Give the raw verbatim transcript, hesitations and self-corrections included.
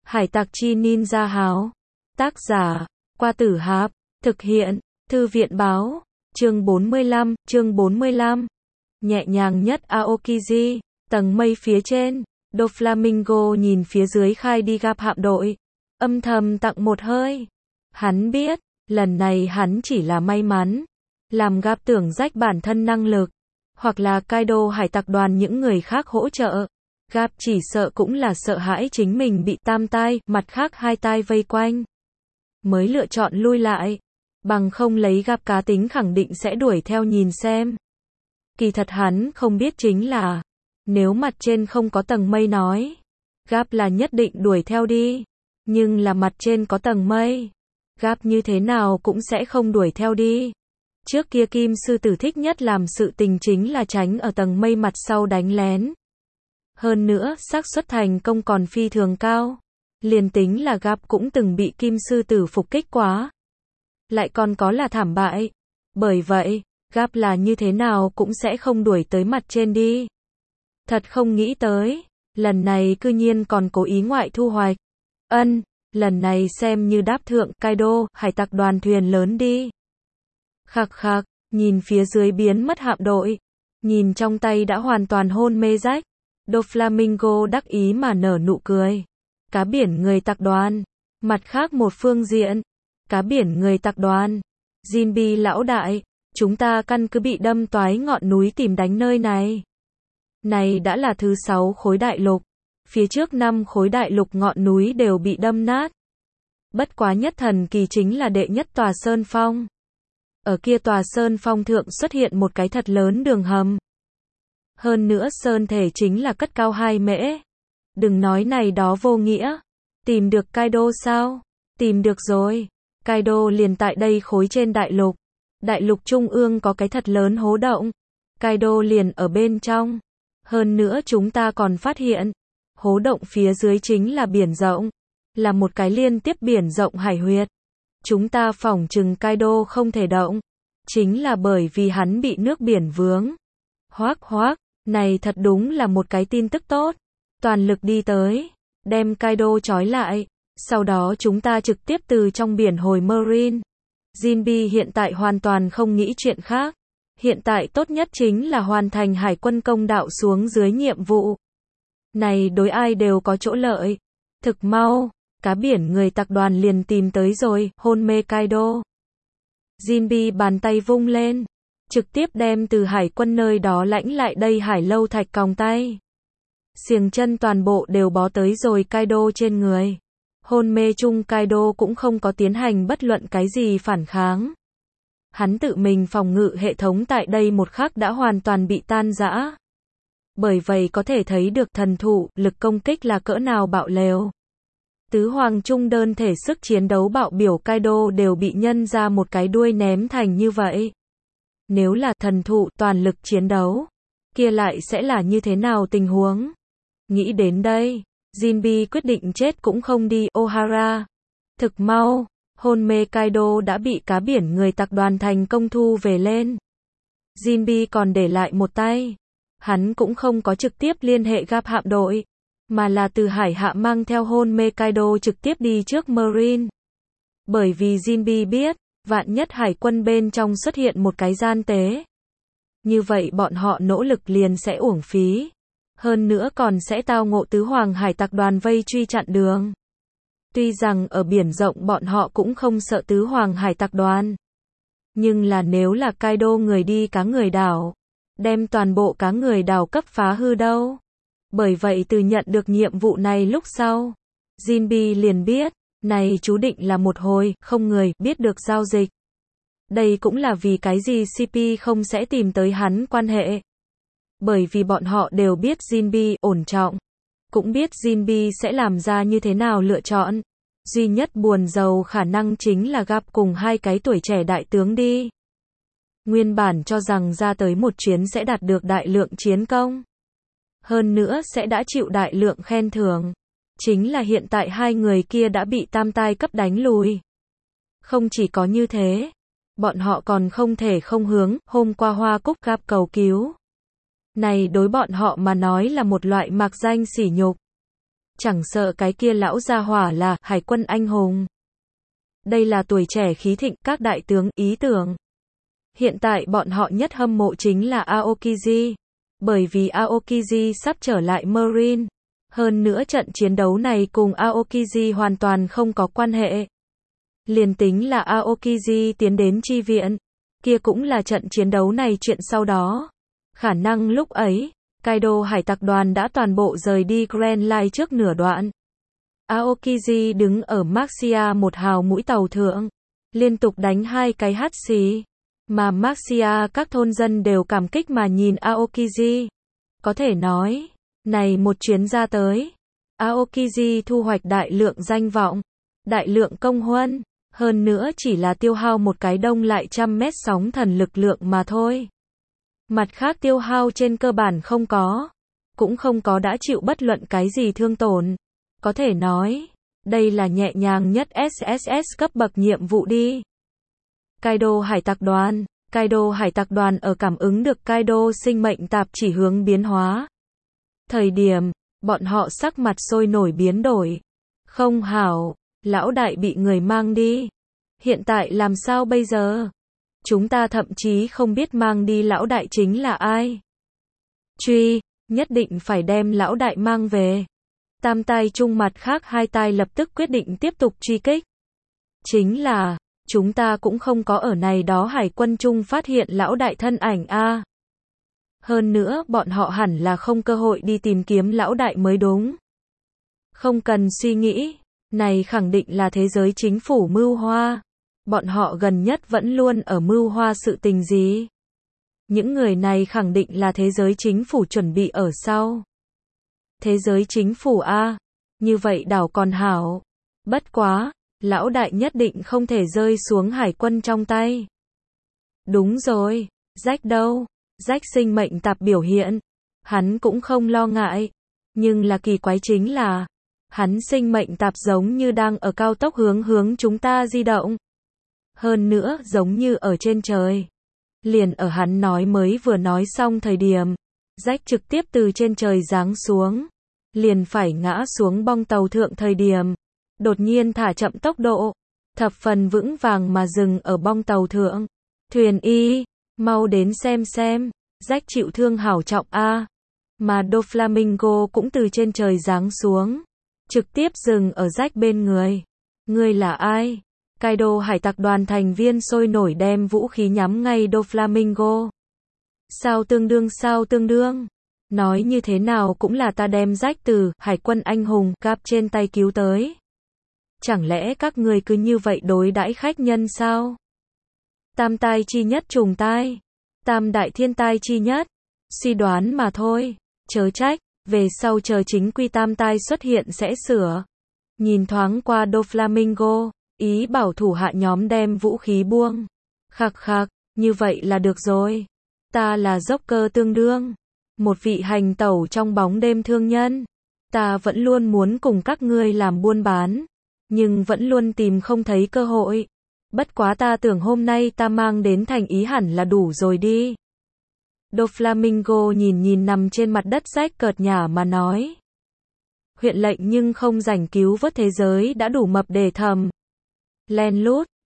Hải tặc chi ninja háo. Tác giả, Qua Tử Hạp. Thực hiện, Thư viện báo. Chương bốn mươi lăm, chương bốn mươi lăm. Nhẹ nhàng nhất Aokiji, tầng mây phía trên, Doflamingo nhìn phía dưới khai đi gặp hạm đội. Âm thầm tặng một hơi. Hắn biết, lần này hắn chỉ là may mắn. Làm gặp tưởng rách bản thân năng lực. Hoặc là Kaido hải tặc đoàn những người khác hỗ trợ. Gap chỉ sợ cũng là sợ hãi chính mình bị tam tai, mặt khác hai tai vây quanh. Mới lựa chọn lui lại. Bằng không lấy Gap cá tính khẳng định sẽ đuổi theo nhìn xem. Kỳ thật hắn không biết chính là, nếu mặt trên không có tầng mây nói, Gap là nhất định đuổi theo đi. Nhưng là mặt trên có tầng mây, Gap như thế nào cũng sẽ không đuổi theo đi. Trước kia Kim sư tử thích nhất làm sự tình chính là tránh ở tầng mây mặt sau đánh lén. Hơn nữa, xác suất thành công còn phi thường cao. Liền tính là Gap cũng từng bị Kim sư tử phục kích quá. Lại còn có là thảm bại. Bởi vậy, Gap là như thế nào cũng sẽ không đuổi tới mặt trên đi. Thật không nghĩ tới, lần này cư nhiên còn cố ý ngoại thu hoạch. Ân, lần này xem như đáp thượng Kaido, hải tặc đoàn thuyền lớn đi. Khạc khạc, nhìn phía dưới biến mất hạm đội. Nhìn trong tay đã hoàn toàn hôn mê rách. Doflamingo đắc ý mà nở nụ cười. Cá biển người tặc đoàn. Mặt khác một phương diện. Cá biển người tặc đoàn. Jinbe lão đại. Chúng ta căn cứ bị đâm toái ngọn núi tìm đánh nơi này. Này đã là thứ sáu khối đại lục. Phía trước năm khối đại lục ngọn núi đều bị đâm nát. Bất quá nhất thần kỳ chính là đệ nhất tòa sơn phong. Ở kia tòa sơn phong thượng xuất hiện một cái thật lớn đường hầm. Hơn nữa sơn thể chính là cất cao hai mễ. Đừng nói này đó vô nghĩa. Tìm được Kaido sao? Tìm được rồi. Kaido liền tại đây khối trên đại lục. Đại lục trung ương có cái thật lớn hố động. Kaido liền ở bên trong. Hơn nữa chúng ta còn phát hiện. Hố động phía dưới chính là biển rộng. Là một cái liên tiếp biển rộng hải huyệt. Chúng ta phỏng chừng Kaido không thể động. Chính là bởi vì hắn bị nước biển vướng. Hoác hoác, này thật đúng là một cái tin tức tốt. Toàn lực đi tới. Đem Kaido trói lại. Sau đó chúng ta trực tiếp từ trong biển hồi Marine. Jinbe hiện tại hoàn toàn không nghĩ chuyện khác. Hiện tại tốt nhất chính là hoàn thành hải quân công đạo xuống dưới nhiệm vụ. Này đối ai đều có chỗ lợi. Thực mau, cá biển người tặc đoàn liền tìm tới rồi, hôn mê Kaido. Jinbe bàn tay vung lên, trực tiếp đem từ hải quân nơi đó lãnh lại đây hải lâu thạch còng tay. Xiềng chân toàn bộ đều bó tới rồi Kaido trên người. Hôn mê chung Kaido cũng không có tiến hành bất luận cái gì phản kháng. Hắn tự mình phòng ngự hệ thống tại đây một khắc đã hoàn toàn bị tan rã. Bởi vậy có thể thấy được thần thụ, lực công kích là cỡ nào bạo lều. Tứ hoàng trung đơn thể sức chiến đấu bạo biểu Kaido đều bị nhân ra một cái đuôi ném thành như vậy. Nếu là thần thụ toàn lực chiến đấu, kia lại sẽ là như thế nào tình huống? Nghĩ đến đây, Jinbe quyết định chết cũng không đi Ohara. Thực mau, hôn mê Kaido đã bị cá biển người tặc đoàn thành công thu về lên. Jinbe còn để lại một tay. Hắn cũng không có trực tiếp liên hệ Gap hạm đội, mà là từ hải hạ mang theo hôn mê Kaido trực tiếp đi trước Marine. Bởi vì Jinbe biết, vạn nhất hải quân bên trong xuất hiện một cái gian tế. Như vậy bọn họ nỗ lực liền sẽ uổng phí. Hơn nữa còn sẽ tao ngộ tứ hoàng hải tặc đoàn vây truy chặn đường. Tuy rằng ở biển rộng bọn họ cũng không sợ tứ hoàng hải tặc đoàn. Nhưng là nếu là Kaido người đi cá người đảo, đem toàn bộ cá người đảo cấp phá hư đâu. Bởi vậy từ nhận được nhiệm vụ này lúc sau, Jinbe liền biết, này chú định là một hồi, không người biết được giao dịch. Đây cũng là vì cái gì xê pê không sẽ tìm tới hắn quan hệ. Bởi vì bọn họ đều biết Jinbe ổn trọng. Cũng biết Jinbe sẽ làm ra như thế nào lựa chọn. Duy nhất buồn giàu khả năng chính là gặp cùng hai cái tuổi trẻ đại tướng đi. Nguyên bản cho rằng ra tới một chuyến sẽ đạt được đại lượng chiến công. Hơn nữa sẽ đã chịu đại lượng khen thưởng. Chính là hiện tại hai người kia đã bị tam tai cấp đánh lùi. Không chỉ có như thế, bọn họ còn không thể không hướng hôm qua Hoa Cúc Gap cầu cứu. Này đối bọn họ mà nói là một loại mạc danh sỉ nhục. Chẳng sợ cái kia lão gia hỏa là hải quân anh hùng. Đây là tuổi trẻ khí thịnh, các đại tướng, ý tưởng. Hiện tại bọn họ nhất hâm mộ chính là Aokiji. Bởi vì Aokiji sắp trở lại Marine. Hơn nữa trận chiến đấu này cùng Aokiji hoàn toàn không có quan hệ. Liền tính là Aokiji tiến đến chi viện, kia cũng là trận chiến đấu này chuyện sau đó. Khả năng lúc ấy, Kaido hải tặc đoàn đã toàn bộ rời đi Grand Line trước nửa đoạn. Aokiji đứng ở Maxia một hào mũi tàu thượng, liên tục đánh hai cái hắt xì. Mà Maxia các thôn dân đều cảm kích mà nhìn Aokiji. Có thể nói, này một chuyến ra tới, Aokiji thu hoạch đại lượng danh vọng, đại lượng công huân, hơn nữa chỉ là tiêu hao một cái đông lại trăm mét sóng thần lực lượng mà thôi. Mặt khác tiêu hao trên cơ bản không có, cũng không có đã chịu bất luận cái gì thương tổn. Có thể nói, đây là nhẹ nhàng nhất ét ét ét cấp bậc nhiệm vụ đi. Kaido hải tặc đoàn, Kaido hải tặc đoàn ở cảm ứng được Kaido sinh mệnh tạp chỉ hướng biến hóa. Thời điểm, bọn họ sắc mặt sôi nổi biến đổi. Không hảo, lão đại bị người mang đi. Hiện tại làm sao bây giờ? Chúng ta thậm chí không biết mang đi lão đại chính là ai. Truy, nhất định phải đem lão đại mang về. Tam tai chung mặt khác hai tai lập tức quyết định tiếp tục truy kích. Chính là, chúng ta cũng không có ở này đó hải quân chung phát hiện lão đại thân ảnh a. Hơn nữa, bọn họ hẳn là không cơ hội đi tìm kiếm lão đại mới đúng. Không cần suy nghĩ, này khẳng định là thế giới chính phủ mưu hoa. Bọn họ gần nhất vẫn luôn ở mưu hoa sự tình gì. Những người này khẳng định là thế giới chính phủ chuẩn bị ở sau. Thế giới chính phủ a, như vậy đảo còn hảo. Bất quá, lão đại nhất định không thể rơi xuống hải quân trong tay. Đúng rồi, Jack đâu? Jack sinh mệnh tạp biểu hiện. Hắn cũng không lo ngại. Nhưng là kỳ quái chính là, hắn sinh mệnh tạp giống như đang ở cao tốc hướng hướng chúng ta di động. Hơn nữa, giống như ở trên trời. Liền ở hắn nói mới vừa nói xong thời điểm, Jack trực tiếp từ trên trời giáng xuống. Liền phải ngã xuống bong tàu thượng thời điểm. Đột nhiên thả chậm tốc độ. Thập phần vững vàng mà dừng ở bong tàu thượng. Thuyền y, mau đến xem xem. Jack chịu thương hảo trọng a. Mà Doflamingo cũng từ trên trời giáng xuống. Trực tiếp dừng ở Jack bên người. Ngươi là ai? Kaido hải tặc đoàn thành viên sôi nổi đem vũ khí nhắm ngay Doflamingo. Sao tương đương sao tương đương? Nói như thế nào cũng là ta đem Jack từ hải quân anh hùng Cap trên tay cứu tới. Chẳng lẽ các người cứ như vậy đối đãi khách nhân sao? Tam tai chi nhất trùng tai. Tam đại thiên tai chi nhất. Suy đoán mà thôi. Chớ trách, về sau chờ chính quy tam tai xuất hiện sẽ sửa. Nhìn thoáng qua Doflamingo, ý bảo thủ hạ nhóm đem vũ khí buông. Khạc khạc, như vậy là được rồi. Ta là Joker tương đương. Một vị hành tẩu trong bóng đêm thương nhân. Ta vẫn luôn muốn cùng các ngươi làm buôn bán. Nhưng vẫn luôn tìm không thấy cơ hội. Bất quá ta tưởng hôm nay ta mang đến thành ý hẳn là đủ rồi đi. Doflamingo nhìn nhìn nằm trên mặt đất Jack cợt nhả mà nói. Huyện lệnh nhưng không rảnh cứu vớt thế giới đã đủ mập để thầm. Len lút,